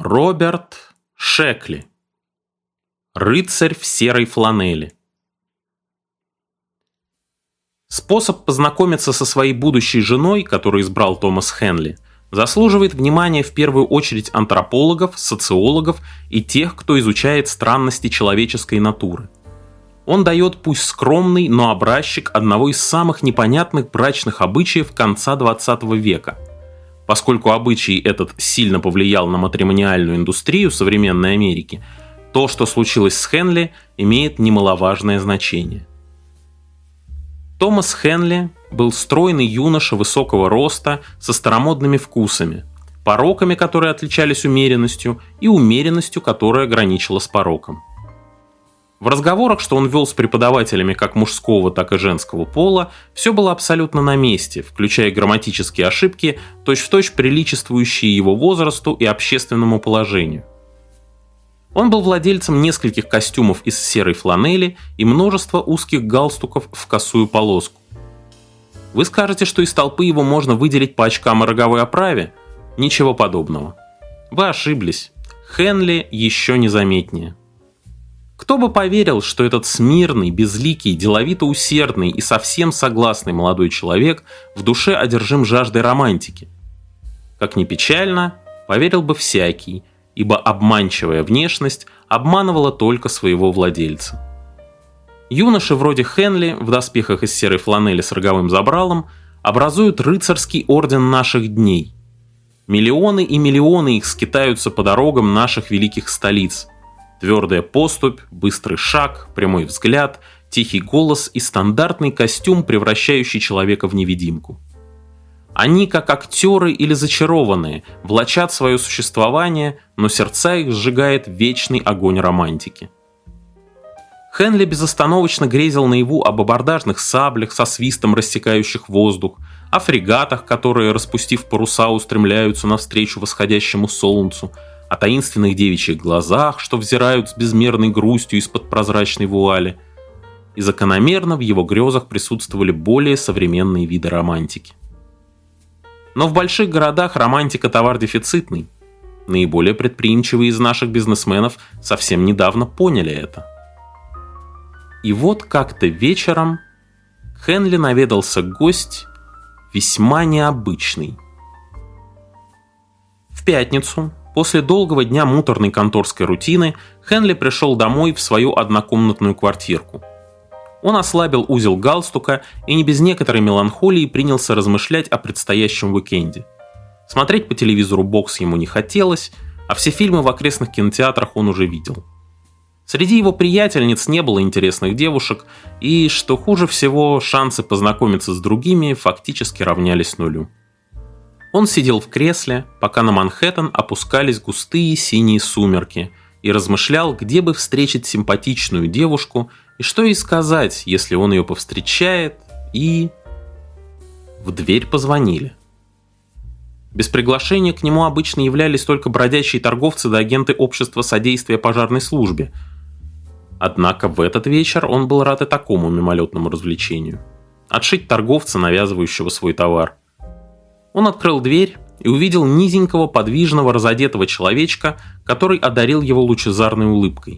Роберт Шекли. Рыцарь в серой фланели. Способ познакомиться со своей будущей женой, которую избрал Томас Хенли, заслуживает внимания в первую очередь антропологов, социологов и тех, кто изучает странности человеческой натуры. Он дает пусть скромный, но образчик одного из самых непонятных брачных обычаев конца 20 века. Поскольку обычай этот сильно повлиял на матримониальную индустрию современной Америки, то, что случилось с Хенли, имеет немаловажное значение. Томас Хенли был стройный юноша высокого роста со старомодными вкусами, пороками, которые отличались умеренностью, и умеренностью, которая граничила с пороком. В разговорах, что он вел с преподавателями как мужского, так и женского пола, все было абсолютно на месте, включая грамматические ошибки, точь-в-точь приличествующие его возрасту и общественному положению. Он был владельцем нескольких костюмов из серой фланели и множества узких галстуков в косую полоску. Вы скажете, что из толпы его можно выделить по очкам и роговой оправе? Ничего подобного. Вы ошиблись. Хенли еще незаметнее. Кто бы поверил, что этот смирный, безликий, деловито усердный и совсем согласный молодой человек в душе одержим жаждой романтики? Как ни печально, поверил бы всякий, ибо обманчивая внешность обманывала только своего владельца. Юноши вроде Хенли в доспехах из серой фланели с роговым забралом образуют рыцарский орден наших дней. Миллионы и миллионы их скитаются по дорогам наших великих столиц. Твердая поступь, быстрый шаг, прямой взгляд, тихий голос и стандартный костюм, превращающий человека в невидимку. Они, как актеры или зачарованные, влачат свое существование, но сердца их сжигает вечный огонь романтики. Хенли безостановочно грезил наяву об абордажных саблях со свистом рассекающих воздух, о фрегатах, которые, распустив паруса, устремляются навстречу восходящему солнцу, о таинственных девичьих глазах, что взирают с безмерной грустью из-под прозрачной вуали. И закономерно в его грезах присутствовали более современные виды романтики. Но в больших городах романтика товар дефицитный. Наиболее предприимчивые из наших бизнесменов совсем недавно поняли это. И вот как-то вечером к Хенли наведался гость весьма необычный. В пятницу, после долгого дня муторной конторской рутины, Хенли пришел домой в свою однокомнатную квартирку. Он ослабил узел галстука и не без некоторой меланхолии принялся размышлять о предстоящем уикенде. Смотреть по телевизору бокс ему не хотелось, а все фильмы в окрестных кинотеатрах он уже видел. Среди его приятельниц не было интересных девушек, и, что хуже всего, шансы познакомиться с другими фактически равнялись нулю. Он сидел в кресле, пока на Манхэттен опускались густые синие сумерки, и размышлял, где бы встретить симпатичную девушку и что ей сказать, если он ее повстречает, и... В дверь позвонили. Без приглашения к нему обычно являлись только бродячие торговцы да агенты общества содействия пожарной службе. Однако в этот вечер он был рад и такому мимолетному развлечению. Отшить торговца, навязывающего свой товар. Он открыл дверь и увидел низенького, подвижного, разодетого человечка, который одарил его лучезарной улыбкой.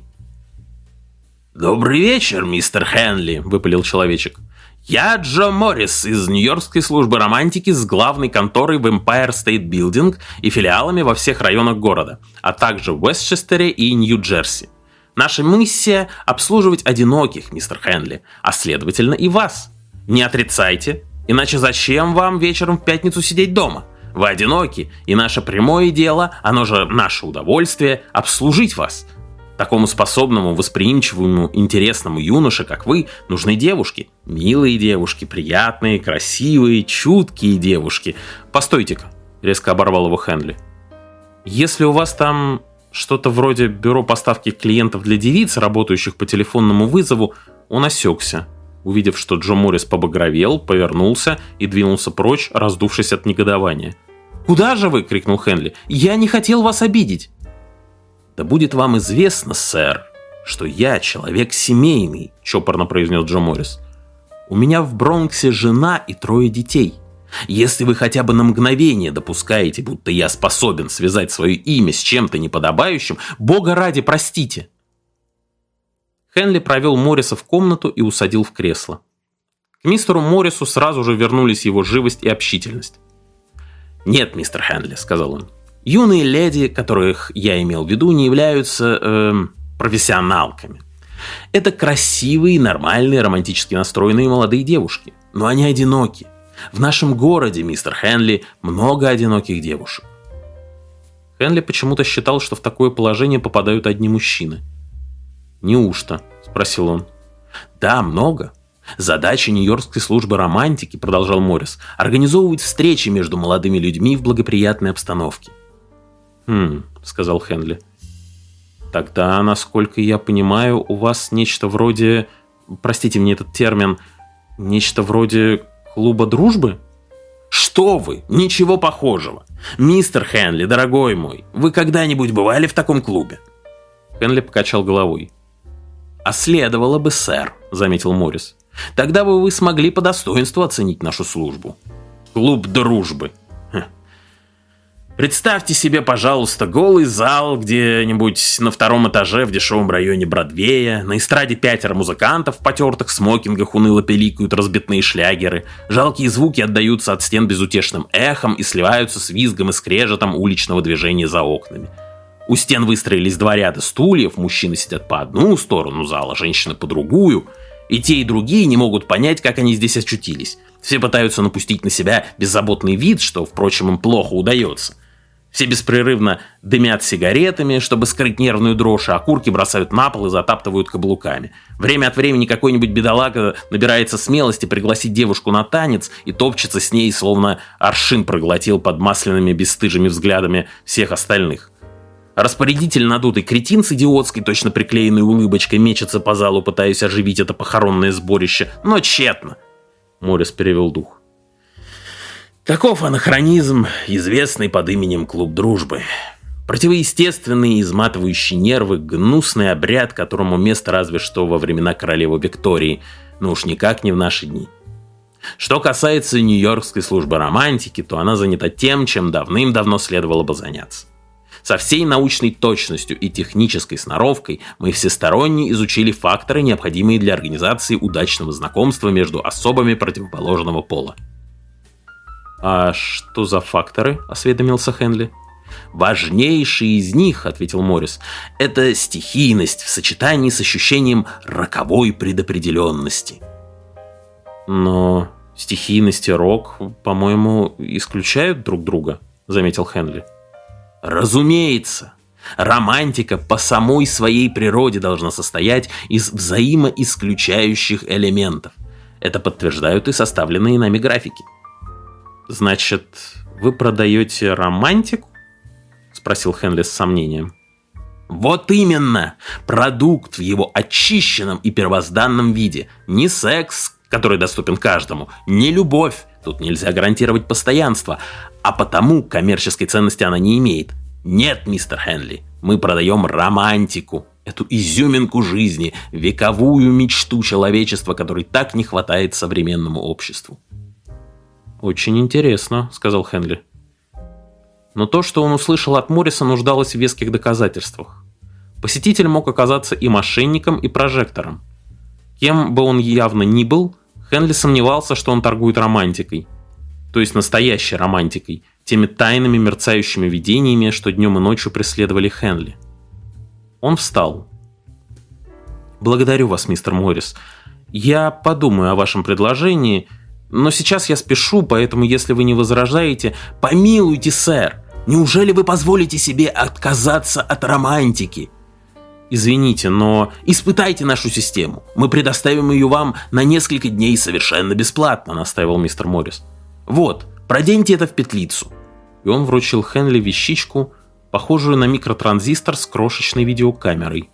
«Добрый вечер, мистер Хенли», — выпалил человечек. «Я Джо Моррис из Нью-Йоркской службы романтики с главной конторой в Empire State Building и филиалами во всех районах города, а также в Уэстчестере и Нью-Джерси. Наша миссия — обслуживать одиноких, мистер Хенли, а следовательно и вас. Не отрицайте, иначе зачем вам вечером в пятницу сидеть дома? Вы одиноки, и наше прямое дело, оно же наше удовольствие, обслужить вас. Такому способному, восприимчивому, интересному юноше, как вы, нужны девушки. Милые девушки, приятные, красивые, чуткие девушки. Постойте-ка», — резко оборвал его Хенли. «Если у вас там что-то вроде бюро поставки клиентов для девиц, работающих по телефонному вызову», он осекся, увидев, что Джо Моррис побагровел, повернулся и двинулся прочь, раздувшись от негодования. «Куда же вы?» — крикнул Хенли. «Я не хотел вас обидеть». «Да будет вам известно, сэр, что я человек семейный», — чопорно произнес Джо Моррис. «У меня в Бронксе жена и 3 детей. Если вы хотя бы на мгновение допускаете, будто я способен связать свое имя с чем-то неподобающим, Бога ради, простите!» Хенли провел Морриса в комнату и усадил в кресло. К мистеру Моррису сразу же вернулись его живость и общительность. «Нет, мистер Хенли», — сказал он, — «юные леди, которых я имел в виду, не являются профессионалками. Это красивые, нормальные, романтически настроенные молодые девушки. Но они одиноки. В нашем городе, мистер Хенли, много одиноких девушек». Хенли почему-то считал, что в такое положение попадают одни мужчины. «Неужто?» – спросил он. «Да, много. Задача Нью-Йоркской службы романтики, продолжал Моррис, организовывать встречи между молодыми людьми в благоприятной обстановке». Сказал Хенли. «Тогда, насколько я понимаю, у вас нечто вроде, простите мне этот термин, нечто вроде клуба дружбы?» «Что вы? Ничего похожего. Мистер Хенли, дорогой мой, вы когда-нибудь бывали в таком клубе?» Хенли покачал головой. «А следовало бы, сэр», — заметил Моррис. «Тогда бы вы смогли по достоинству оценить нашу службу. Клуб дружбы. Представьте себе, пожалуйста, голый зал где-нибудь на 2-м этаже в дешевом районе Бродвея. На эстраде 5 музыкантов в потертых смокингах уныло пиликают разбитные шлягеры. Жалкие звуки отдаются от стен безутешным эхом и сливаются с визгом и скрежетом уличного движения за окнами. У стен выстроились 2 ряда стульев, мужчины сидят по одну сторону зала, женщины по другую. И те, и другие не могут понять, как они здесь очутились. Все пытаются напустить на себя беззаботный вид, что, впрочем, им плохо удается. Все беспрерывно дымят сигаретами, чтобы скрыть нервную дрожь, а окурки бросают на пол и затаптывают каблуками. Время от времени какой-нибудь бедолага набирается смелости пригласить девушку на танец и топчется с ней, словно аршин проглотил под масляными бесстыжими взглядами всех остальных. Распорядитель, надутый кретин с идиотской, точно приклеенной улыбочкой, мечется по залу, пытаясь оживить это похоронное сборище, но тщетно. Моррис перевел дух. Таков анахронизм, известный под именем Клуб Дружбы. Противоестественный, изматывающий нервы, гнусный обряд, которому место разве что во времена королевы Виктории, но уж никак не в наши дни. Что касается Нью-Йоркской службы романтики, то она занята тем, чем давным-давно следовало бы заняться. Со всей научной точностью и технической сноровкой мы всесторонне изучили факторы, необходимые для организации удачного знакомства между особами противоположного пола. «А что за факторы?» – осведомился Хенли. «Важнейший из них, — ответил Моррис, — это стихийность в сочетании с ощущением роковой предопределенности». «Но стихийность и рок, по-моему, исключают друг друга», — заметил Хенли. «Разумеется. Романтика по самой своей природе должна состоять из взаимоисключающих элементов. Это подтверждают и составленные нами графики». «Значит, вы продаете романтику?» — спросил Хенли с сомнением. «Вот именно! Продукт в его очищенном и первозданном виде. Не секс, который доступен каждому, не любовь, тут нельзя гарантировать постоянство, а потому коммерческой ценности она не имеет. Нет, мистер Хенли, мы продаем романтику, эту изюминку жизни, вековую мечту человечества, которой так не хватает современному обществу». «Очень интересно», — сказал Хенли. Но то, что он услышал от Морриса, нуждалось в веских доказательствах. Посетитель мог оказаться и мошенником, и прожектором. Кем бы он явно ни был, Хенли сомневался, что он торгует романтикой. То есть настоящей романтикой, теми тайными мерцающими видениями, что днем и ночью преследовали Хенли. Он встал. «Благодарю вас, мистер Моррис. Я подумаю о вашем предложении, но сейчас я спешу, поэтому, если вы не возражаете...» «Помилуйте, сэр! Неужели вы позволите себе отказаться от романтики?» «Извините, но испытайте нашу систему. Мы предоставим ее вам на несколько дней совершенно бесплатно», — настаивал мистер Моррис. «Вот, проденьте это в петлицу». И он вручил Хенли вещичку, похожую на микротранзистор с крошечной видеокамерой.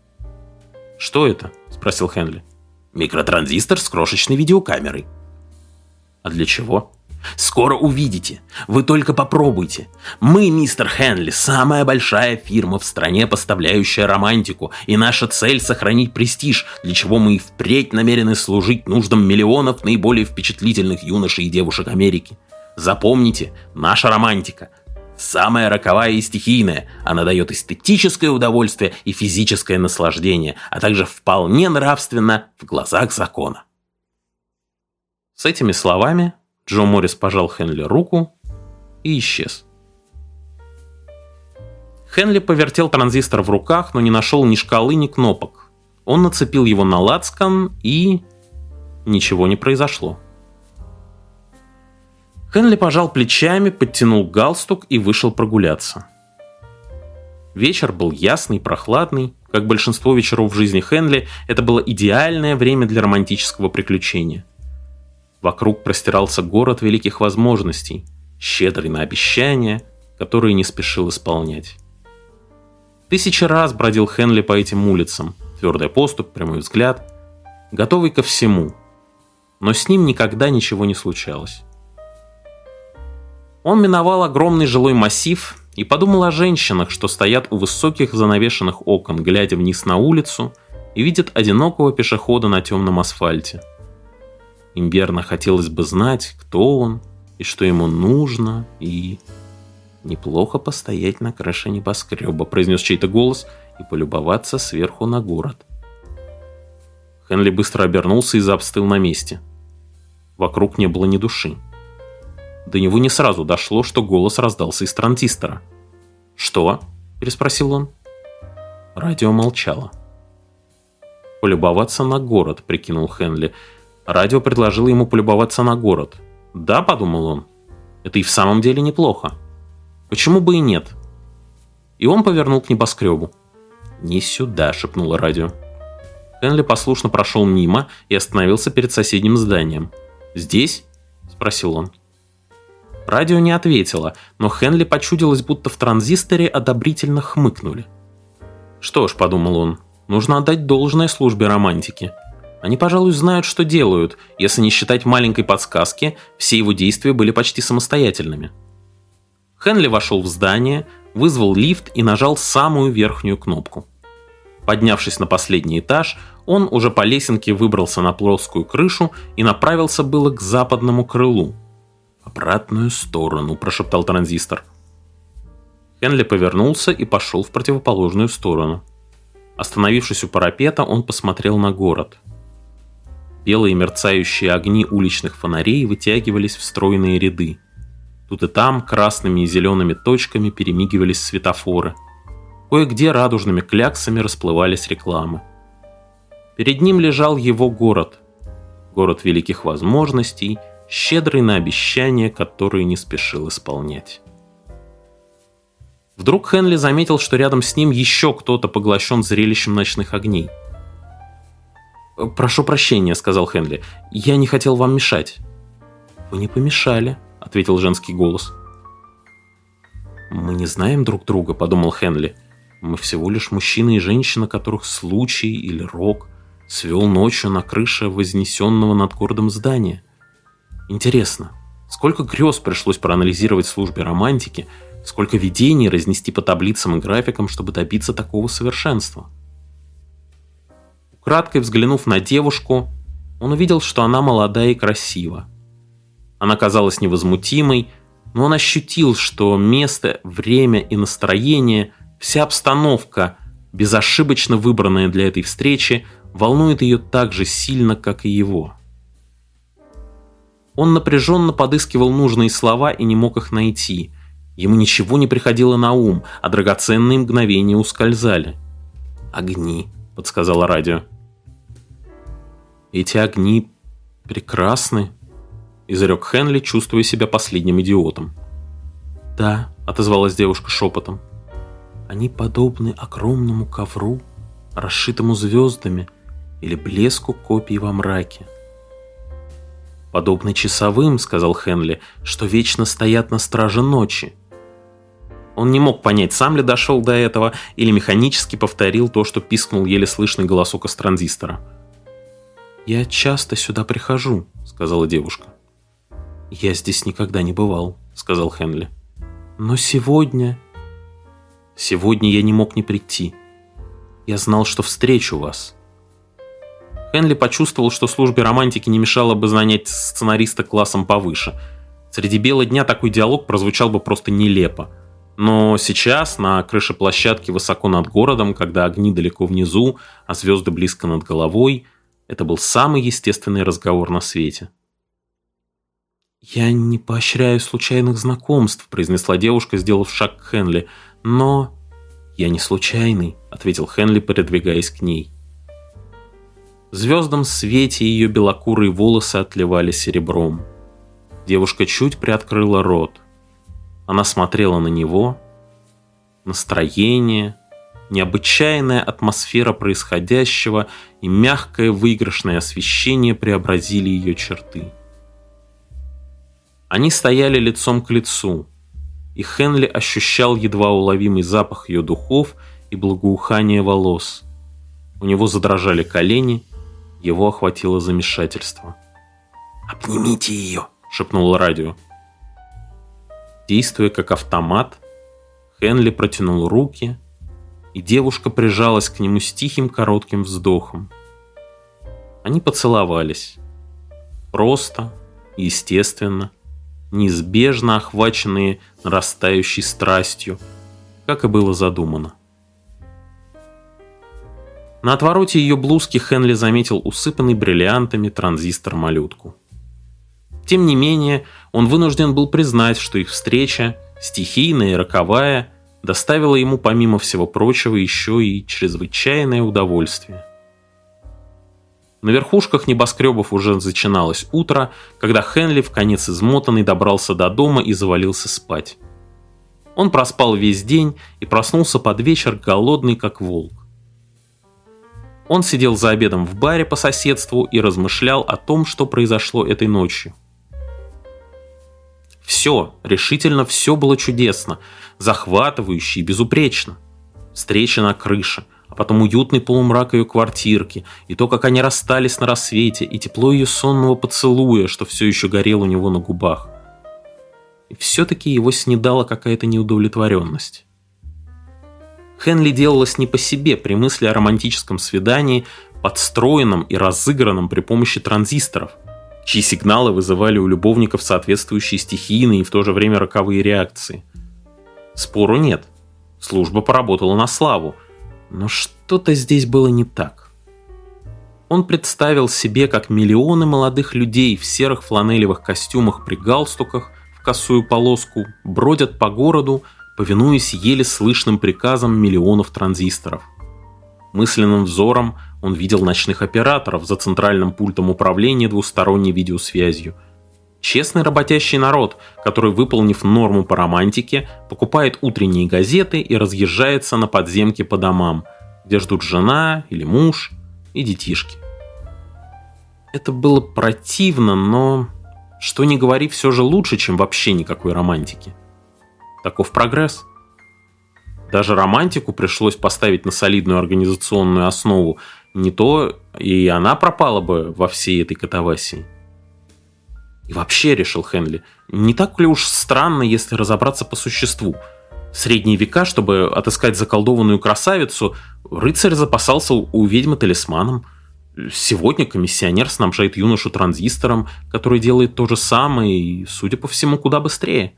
«Что это?» — спросил Хенли. «Микротранзистор с крошечной видеокамерой». «А для чего?» «Скоро увидите. Вы только попробуйте. Мы, мистер Хенли, самая большая фирма в стране, поставляющая романтику, и наша цель — сохранить престиж, для чего мы и впредь намерены служить нуждам миллионов наиболее впечатлительных юношей и девушек Америки. Запомните, наша романтика самая роковая и стихийная. Она дает эстетическое удовольствие и физическое наслаждение, а также вполне нравственно в глазах закона». С этими словами Джо Моррис пожал Хенли руку и исчез. Хенли повертел транзистор в руках, но не нашел ни шкалы, ни кнопок. Он нацепил его на лацкан, и ничего не произошло. Хенли пожал плечами, подтянул галстук и вышел прогуляться. Вечер был ясный, прохладный. Как большинство вечеров в жизни Хенли, это было идеальное время для романтического приключения. Вокруг простирался город великих возможностей, щедрый на обещания, которые не спешил исполнять. 1000 раз бродил Хенли по этим улицам, твердая поступь, прямой взгляд, готовый ко всему. Но с ним никогда ничего не случалось. Он миновал огромный жилой массив и подумал о женщинах, что стоят у высоких занавешенных окон, глядя вниз на улицу и видят одинокого пешехода на темном асфальте. Им верно хотелось бы знать, кто он и что ему нужно, и... «Неплохо постоять на крыше небоскреба», — произнес чей-то голос, «и полюбоваться сверху на город». Хенли быстро обернулся и застыл на месте. Вокруг не было ни души. До него не сразу дошло, что голос раздался из транзистора. «Что?» — переспросил он. Радио молчало. «Полюбоваться на город», — прикинул Хенли. Радио предложило ему полюбоваться на город. «Да», — подумал он, — «это и в самом деле неплохо. Почему бы и нет?» И он повернул к небоскребу. «Не сюда», — шепнуло радио. Хенли послушно прошел мимо и остановился перед соседним зданием. «Здесь?» — спросил он. Радио не ответило, но Хенли почудилось, будто в транзисторе одобрительно хмыкнули. «Что ж», — подумал он, — «нужно отдать должное службе романтики. Они, пожалуй, знают, что делают. Если не считать маленькой подсказки, все его действия были почти самостоятельными». Хенли вошел в здание, вызвал лифт и нажал самую верхнюю кнопку. Поднявшись на последний этаж, он уже по лесенке выбрался на плоскую крышу и направился было к западному крылу. «Обратную сторону», — прошептал транзистор. Хенли повернулся и пошел в противоположную сторону. Остановившись у парапета, он посмотрел на город. Белые мерцающие огни уличных фонарей вытягивались в стройные ряды. Тут и там красными и зелеными точками перемигивались светофоры. Кое-где радужными кляксами расплывались рекламы. Перед ним лежал его город. Город великих возможностей, щедрый на обещания, которые не спешил исполнять. Вдруг Хенли заметил, что рядом с ним еще кто-то поглощен зрелищем ночных огней. «Прошу прощения», — сказал Хенли, — «я не хотел вам мешать». «Вы не помешали», — ответил женский голос. «Мы не знаем друг друга», — подумал Хенли. «Мы всего лишь мужчина и женщина, которых случай или рок свел ночью на крыше вознесенного над городом здания. Интересно, сколько грез пришлось проанализировать службе романтики, сколько видений разнести по таблицам и графикам, чтобы добиться такого совершенства». Украдкой взглянув на девушку, он увидел, что она молода и красива. Она казалась невозмутимой, но он ощутил, что место, время и настроение, вся обстановка, безошибочно выбранная для этой встречи, волнует ее так же сильно, как и его. Он напряженно подыскивал нужные слова и не мог их найти. Ему ничего не приходило на ум, а драгоценные мгновения ускользали. «Огни», — подсказало радио. «Эти огни прекрасны», — изрек Хенли, чувствуя себя последним идиотом. «Да», — отозвалась девушка шепотом, — «они подобны огромному ковру, расшитому звездами, или блеску копий во мраке». «Подобны часовым», — сказал Хенли, — «что вечно стоят на страже ночи». Он не мог понять, сам ли дошел до этого, или механически повторил то, что пискнул еле слышный голосок из транзистора. «Я часто сюда прихожу», — сказала девушка. «Я здесь никогда не бывал», — сказал Хенли. «Но сегодня...» «Сегодня я не мог не прийти. Я знал, что встречу вас». Хенли почувствовал, что службе романтики не мешало бы занять сценариста классом повыше. Среди бела дня такой диалог прозвучал бы просто нелепо. Но сейчас, на крыше площадки высоко над городом, когда огни далеко внизу, а звезды близко над головой, это был самый естественный разговор на свете. «Я не поощряю случайных знакомств», — произнесла девушка, сделав шаг к Хенли. «Но...» «Я не случайный», — ответил Хенли, передвигаясь к ней. В звездном свете ее белокурые волосы отливали серебром. Девушка чуть приоткрыла рот. Она смотрела на него. Настроение, необычайная атмосфера происходящего и мягкое выигрышное освещение преобразили ее черты. Они стояли лицом к лицу, и Хенли ощущал едва уловимый запах ее духов и благоухание волос. У него задрожали колени, его охватило замешательство. «Обнимите ее!» — шепнуло радио. Действуя как автомат, Хенли протянул руки, и девушка прижалась к нему с тихим коротким вздохом. Они поцеловались. Просто, естественно, неизбежно охваченные нарастающей страстью, как и было задумано. На отвороте ее блузки Хенли заметил усыпанный бриллиантами транзистор-малютку. Тем не менее, он вынужден был признать, что их встреча, стихийная и роковая, доставила ему, помимо всего прочего, еще и чрезвычайное удовольствие. На верхушках небоскребов уже начиналось утро, когда Хенли, вконец измотанный, добрался до дома и завалился спать. Он проспал весь день и проснулся под вечер, голодный как волк. Он сидел за обедом в баре по соседству и размышлял о том, что произошло этой ночью. Все, решительно все было чудесно, захватывающе и безупречно. Встреча на крыше, а потом уютный полумрак ее квартирки, и то, как они расстались на рассвете, и тепло ее сонного поцелуя, что все еще горело у него на губах. И все-таки его снедала какая-то неудовлетворенность. Хенли делалось не по себе при мысли о романтическом свидании, подстроенном и разыгранном при помощи транзисторов, чьи сигналы вызывали у любовников соответствующие стихийные и в то же время роковые реакции. Спору нет. Служба поработала на славу. Но что-то здесь было не так. Он представил себе, как миллионы молодых людей в серых фланелевых костюмах при галстуках в косую полоску бродят по городу, повинуясь еле слышным приказам миллионов транзисторов. Мысленным взором он видел ночных операторов за центральным пультом управления двусторонней видеосвязью. Честный работящий народ, который, выполнив норму по романтике, покупает утренние газеты и разъезжается на подземке по домам, где ждут жена или муж и детишки. Это было противно, но, что ни говори, все же лучше, чем вообще никакой романтики. Таков прогресс. Даже романтику пришлось поставить на солидную организационную основу, не то и она пропала бы во всей этой катавасии. И вообще, решил Хенли, не так ли уж странно, если разобраться по существу. В средние века, чтобы отыскать заколдованную красавицу, рыцарь запасался у ведьмы талисманом. Сегодня комиссионер снабжает юношу транзистором, который делает то же самое и, судя по всему, куда быстрее.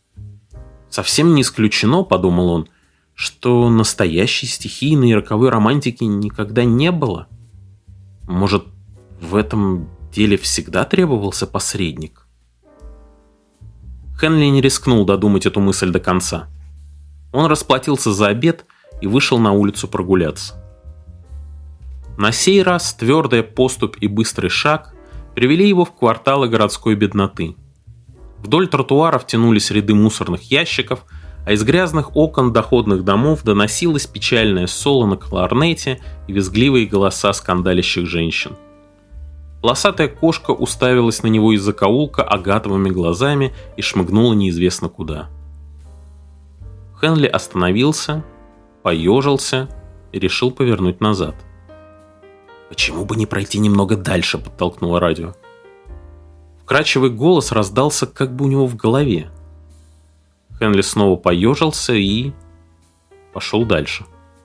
Совсем не исключено, подумал он, что настоящей стихийной и роковой романтики никогда не было. Может, в этом деле всегда требовался посредник? Хенли не рискнул додумать эту мысль до конца. Он расплатился за обед и вышел на улицу прогуляться. На сей раз твердая поступь и быстрый шаг привели его в кварталы городской бедноты. Вдоль тротуаров тянулись ряды мусорных ящиков, а из грязных окон доходных домов доносилось печальное соло на кларнете и визгливые голоса скандалящих женщин. Полосатая кошка уставилась на него из закоулка агатовыми глазами и шмыгнула неизвестно куда. Хенли остановился, поежился и решил повернуть назад. «Почему бы не пройти немного дальше?» — подтолкнуло радио. Вкрадчивый голос раздался как бы у него в голове. Хенли снова поежился и пошел дальше.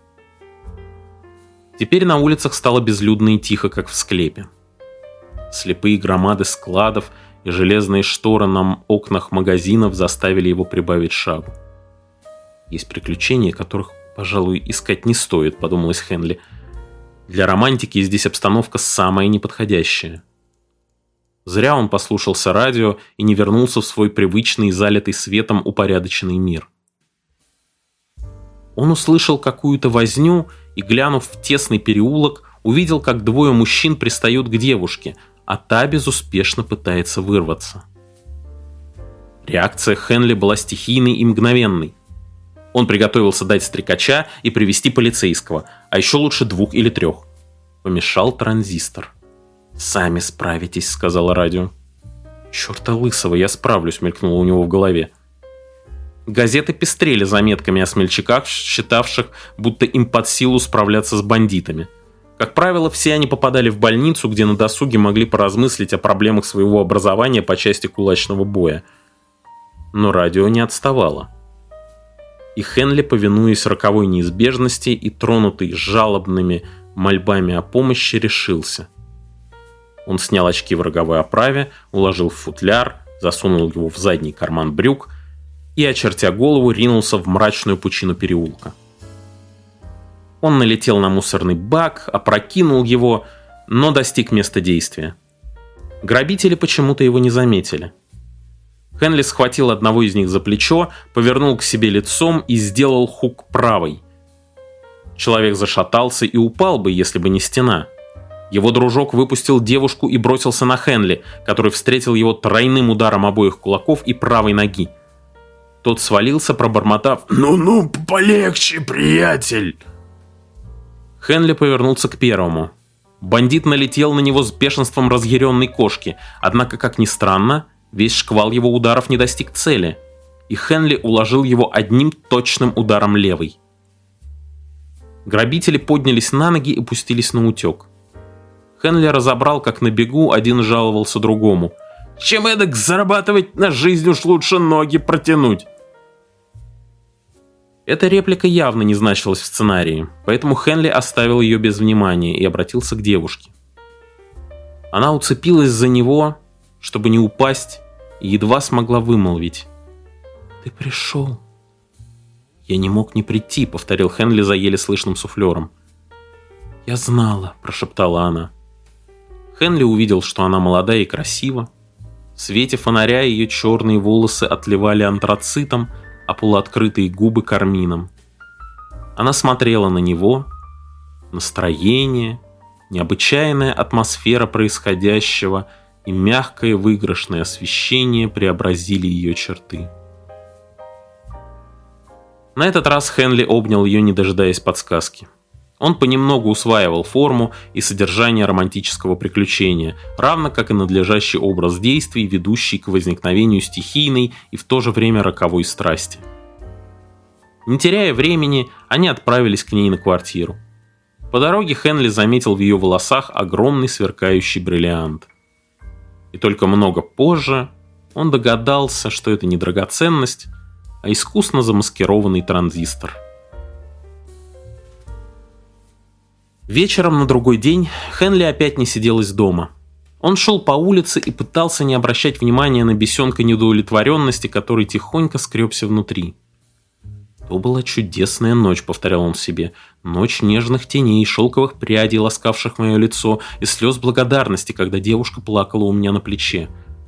Теперь на улицах стало безлюдно и тихо, как в склепе. Слепые громады складов и железные шторы на окнах магазинов заставили его прибавить шагу. «Есть приключения, которых, пожалуй, искать не стоит», — подумалось Хенли. «Для романтики здесь обстановка самая неподходящая». Зря он послушался радио и не вернулся в свой привычный, залитый светом упорядоченный мир. Он услышал какую-то возню и, глянув в тесный переулок, увидел, как двое мужчин пристают к девушке, а та безуспешно пытается вырваться. Реакция Хенли была стихийной и мгновенной. Он приготовился дать стрекача и привести полицейского, а еще лучше 2 или 3. Помешал транзистор. «Сами справитесь», — сказала радио. «Черта лысого, я справлюсь», — мелькнуло у него в голове. Газеты пестрели заметками о смельчаках, считавших, будто им под силу справляться с бандитами. Как правило, все они попадали в больницу, где на досуге могли поразмыслить о проблемах своего образования по части кулачного боя. Но радио не отставало. И Хенли, повинуясь роковой неизбежности и тронутый жалобными мольбами о помощи, решился. Он снял очки в роговой оправе, уложил в футляр, засунул его в задний карман брюк и, очертя голову, ринулся в мрачную пучину переулка. Он налетел на мусорный бак, опрокинул его, но достиг места действия. Грабители почему-то его не заметили. Хенли схватил одного из них за плечо, повернул к себе лицом и сделал хук правой. Человек зашатался и упал бы, если бы не стена. Его дружок выпустил девушку и бросился на Хенли, который встретил его тройным ударом обоих кулаков и правой ноги. Тот свалился, пробормотав: «Ну-ну, полегче, приятель!» Хенли повернулся к первому. Бандит налетел на него с бешенством разъяренной кошки, однако, как ни странно, весь шквал его ударов не достиг цели, и Хенли уложил его одним точным ударом левой. Грабители поднялись на ноги и пустились на утек. Хенли разобрал, как на бегу один жаловался другому: «Чем эдак зарабатывать на жизнь, уж лучше ноги протянуть». Эта реплика явно не значилась в сценарии, поэтому Хенли оставил ее без внимания и обратился к девушке. Она уцепилась за него, чтобы не упасть, и едва смогла вымолвить: «Ты пришел». «Я не мог не прийти», — повторил Хенли за еле слышным суфлером. «Я знала», — прошептала она. Хенли увидел, что она молода и красива. В свете фонаря ее черные волосы отливали антрацитом, а полуоткрытые губы кармином. Она смотрела на него. Настроение, необычайная атмосфера происходящего и мягкое выигрышное освещение преобразили ее черты. На этот раз Хенли обнял ее, не дожидаясь подсказки. Он понемногу усваивал форму и содержание романтического приключения, равно как и надлежащий образ действий, ведущий к возникновению стихийной и в то же время роковой страсти. Не теряя времени, они отправились к ней на квартиру. По дороге Хенли заметил в ее волосах огромный сверкающий бриллиант. И только много позже он догадался, что это не драгоценность, а искусно замаскированный транзистор. Вечером на другой день Хенли опять не сидел из дома. Он шел по улице и пытался не обращать внимания на бесенка неудовлетворенности, который тихонько скребся внутри. «То была чудесная ночь», — повторял он себе. «Ночь нежных теней, шелковых прядей, ласкавших мое лицо, и слез благодарности, когда девушка плакала у меня на плече».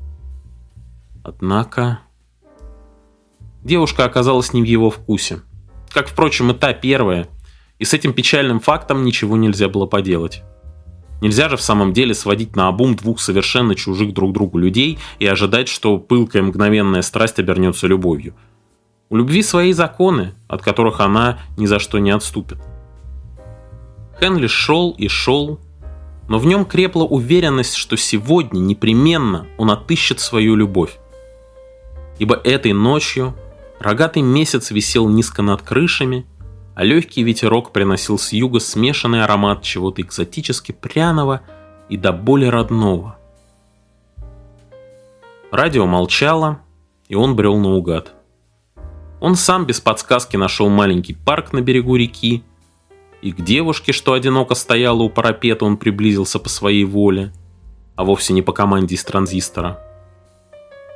Однако девушка оказалась не в его вкусе. Как, впрочем, и та первая. И с этим печальным фактом ничего нельзя было поделать. Нельзя же в самом деле сводить наобум 2 совершенно чужих друг другу людей и ожидать, что пылкая мгновенная страсть обернется любовью. У любви свои законы, от которых она ни за что не отступит. Хенли шел и шел, но в нем крепла уверенность, что сегодня непременно он отыщет свою любовь. Ибо этой ночью рогатый месяц висел низко над крышами, а легкий ветерок приносил с юга смешанный аромат чего-то экзотически пряного и до боли родного. Радио молчало, и он брел наугад. Он сам без подсказки нашел маленький парк на берегу реки, и к девушке, что одиноко стояла у парапета, он приблизился по своей воле, а вовсе не по команде из транзистора.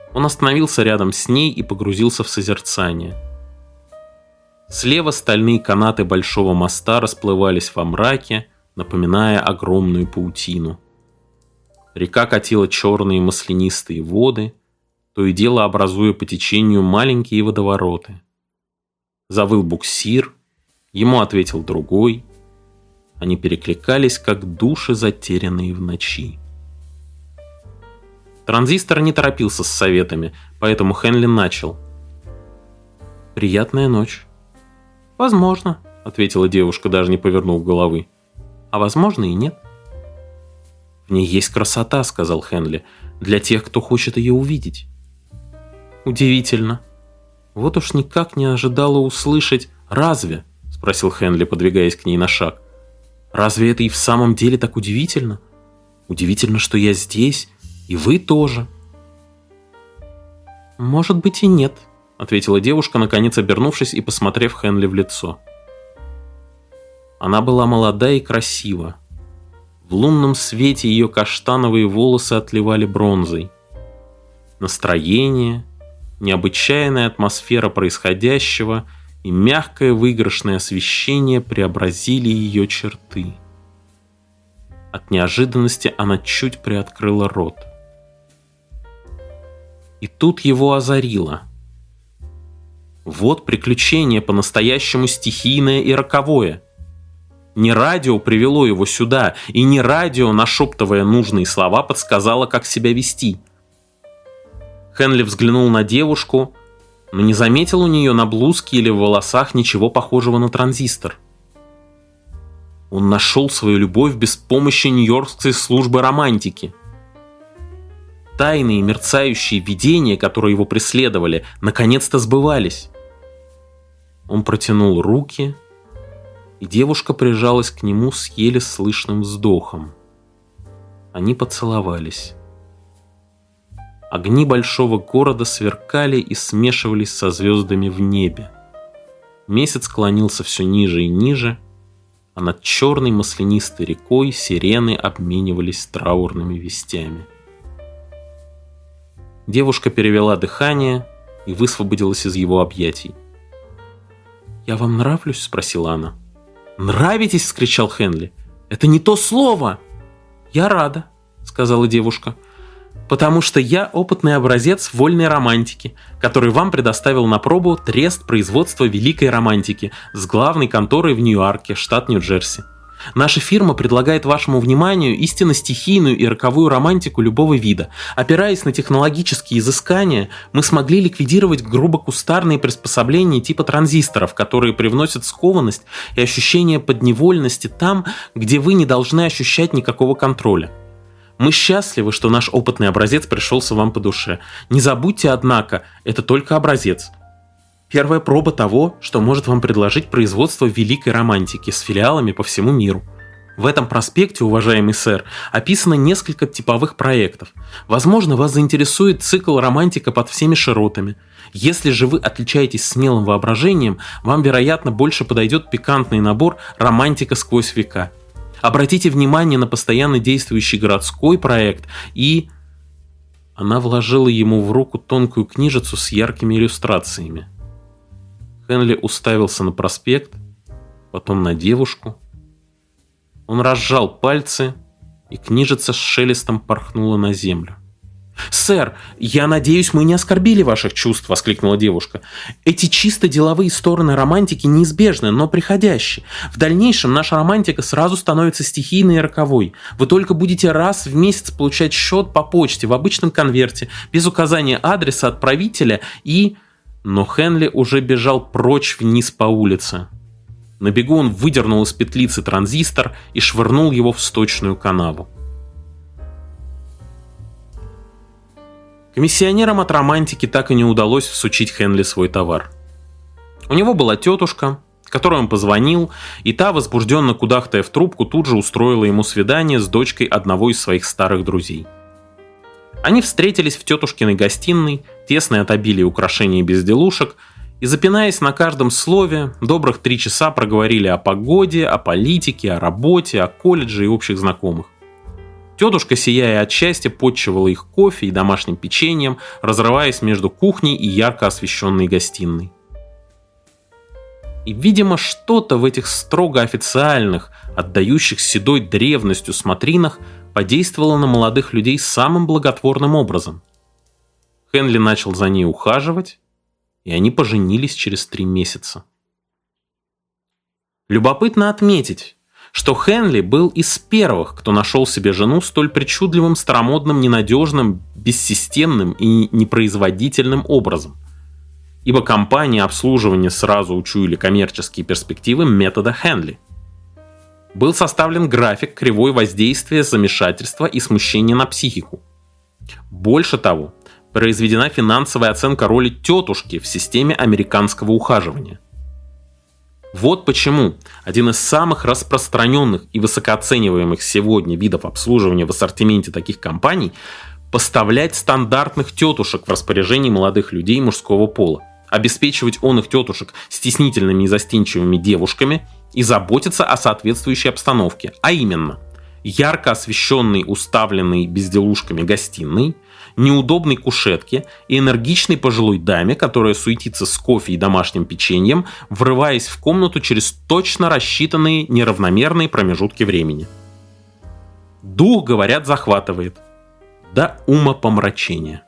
Он остановился рядом с ней и погрузился в созерцание. Слева стальные канаты большого моста расплывались во мраке, напоминая огромную паутину. Река катила черные маслянистые воды, то и дело образуя по течению маленькие водовороты. Завыл буксир, ему ответил другой. Они перекликались, как души, затерянные в ночи. Транзистор не торопился с советами, поэтому Хенли начал. «Приятная ночь». «Возможно», — ответила девушка, даже не повернув головы. «А возможно и нет». «В ней есть красота», — сказал Хенли, — «для тех, кто хочет ее увидеть». «Удивительно. Вот уж никак не ожидала услышать. Разве?» — спросил Хенли, подвигаясь к ней на шаг. «Разве это и в самом деле так удивительно? Удивительно, что я здесь, и вы тоже». «Может быть и нет», — ответила девушка, наконец обернувшись и посмотрев Хенли в лицо. Она была молода и красива. В лунном свете ее каштановые волосы отливали бронзой. Настроение, необычайная атмосфера происходящего и мягкое выигрышное освещение преобразили ее черты. От неожиданности она чуть приоткрыла рот. И тут его озарило. Вот приключение по-настоящему стихийное и роковое. Не радио привело его сюда, и не радио, нашептывая нужные слова, подсказало, как себя вести. Хенли взглянул на девушку, но не заметил у нее на блузке или в волосах ничего похожего на транзистор. Он нашел свою любовь без помощи Нью-Йоркской службы романтики. Тайные мерцающие видения, которые его преследовали, наконец-то сбывались. Он протянул руки, и девушка прижалась к нему с еле слышным вздохом. Они поцеловались. Огни большого города сверкали и смешивались со звездами в небе. Месяц клонился все ниже и ниже, а над черной маслянистой рекой сирены обменивались траурными вестями. Девушка перевела дыхание и высвободилась из его объятий. «Я вам нравлюсь?» — спросила она. «Нравитесь?» — вскричал Хенли. «Это не то слово!» «Я рада», — сказала девушка, «потому что я опытный образец вольной романтики, который вам предоставил на пробу трест производства великой романтики с главной конторой в Ньюарке, штат Нью-Джерси. Наша фирма предлагает вашему вниманию истинно стихийную и роковую романтику любого вида. Опираясь на технологические изыскания, мы смогли ликвидировать грубо кустарные приспособления типа транзисторов, которые привносят скованность и ощущение подневольности там, где вы не должны ощущать никакого контроля. Мы счастливы, что наш опытный образец пришелся вам по душе. Не забудьте, однако, это только образец. Первая проба того, что может вам предложить производство великой романтики с филиалами по всему миру. В этом проспекте, уважаемый сэр, описано несколько типовых проектов. Возможно, вас заинтересует цикл «Романтика под всеми широтами». Если же вы отличаетесь смелым воображением, вам, вероятно, больше подойдет пикантный набор «Романтика сквозь века». Обратите внимание на постоянно действующий городской проект и... Она вложила ему в руку тонкую книжицу с яркими иллюстрациями. Хенли уставился на проспект, потом на девушку. Он разжал пальцы, и книжица с шелестом порхнула на землю. «Сэр, я надеюсь, мы не оскорбили ваших чувств», — воскликнула девушка. «Эти чисто деловые стороны романтики неизбежны, но приходящие. В дальнейшем наша романтика сразу становится стихийной и роковой. Вы только будете раз в месяц получать счет по почте в обычном конверте, без указания адреса отправителя и...» Но Хенли уже бежал прочь вниз по улице. На бегу он выдернул из петлицы транзистор и швырнул его в сточную канаву. Комиссионерам от романтики так и не удалось всучить Хенли свой товар. У него была тетушка, которой он позвонил, и та, возбужденно кудахтая в трубку, тут же устроила ему свидание с дочкой одного из своих старых друзей. Они встретились в тетушкиной гостиной, тесной от обилия украшений и безделушек, и, запинаясь на каждом слове, добрых 3 часа проговорили о погоде, о политике, о работе, о колледже и общих знакомых. Тетушка, сияя от счастья, подчивала их кофе и домашним печеньем, разрываясь между кухней и ярко освещенной гостиной. И, видимо, что-то в этих строго официальных, отдающих седой древностью смотринах подействовало на молодых людей самым благотворным образом. Хенли начал за ней ухаживать, и они поженились через 3 месяца. Любопытно отметить, что Хенли был из первых, кто нашел себе жену столь причудливым, старомодным, ненадежным, бессистемным и непроизводительным образом, ибо компании обслуживания сразу учуяли коммерческие перспективы метода Хенли. Был составлен график кривой воздействия замешательства и смущения на психику. Больше того, произведена финансовая оценка роли тетушки в системе американского ухаживания. Вот почему один из самых распространенных и высокооцениваемых сегодня видов обслуживания в ассортименте таких компаний – поставлять стандартных тетушек в распоряжении молодых людей мужского пола, обеспечивать их тетушек стеснительными и застенчивыми девушками и заботиться о соответствующей обстановке, а именно ярко освещенной, уставленной безделушками гостиной, неудобной кушетке и энергичной пожилой даме, которая суетится с кофе и домашним печеньем, врываясь в комнату через точно рассчитанные неравномерные промежутки времени. Дух, говорят, захватывает. До умопомрачения.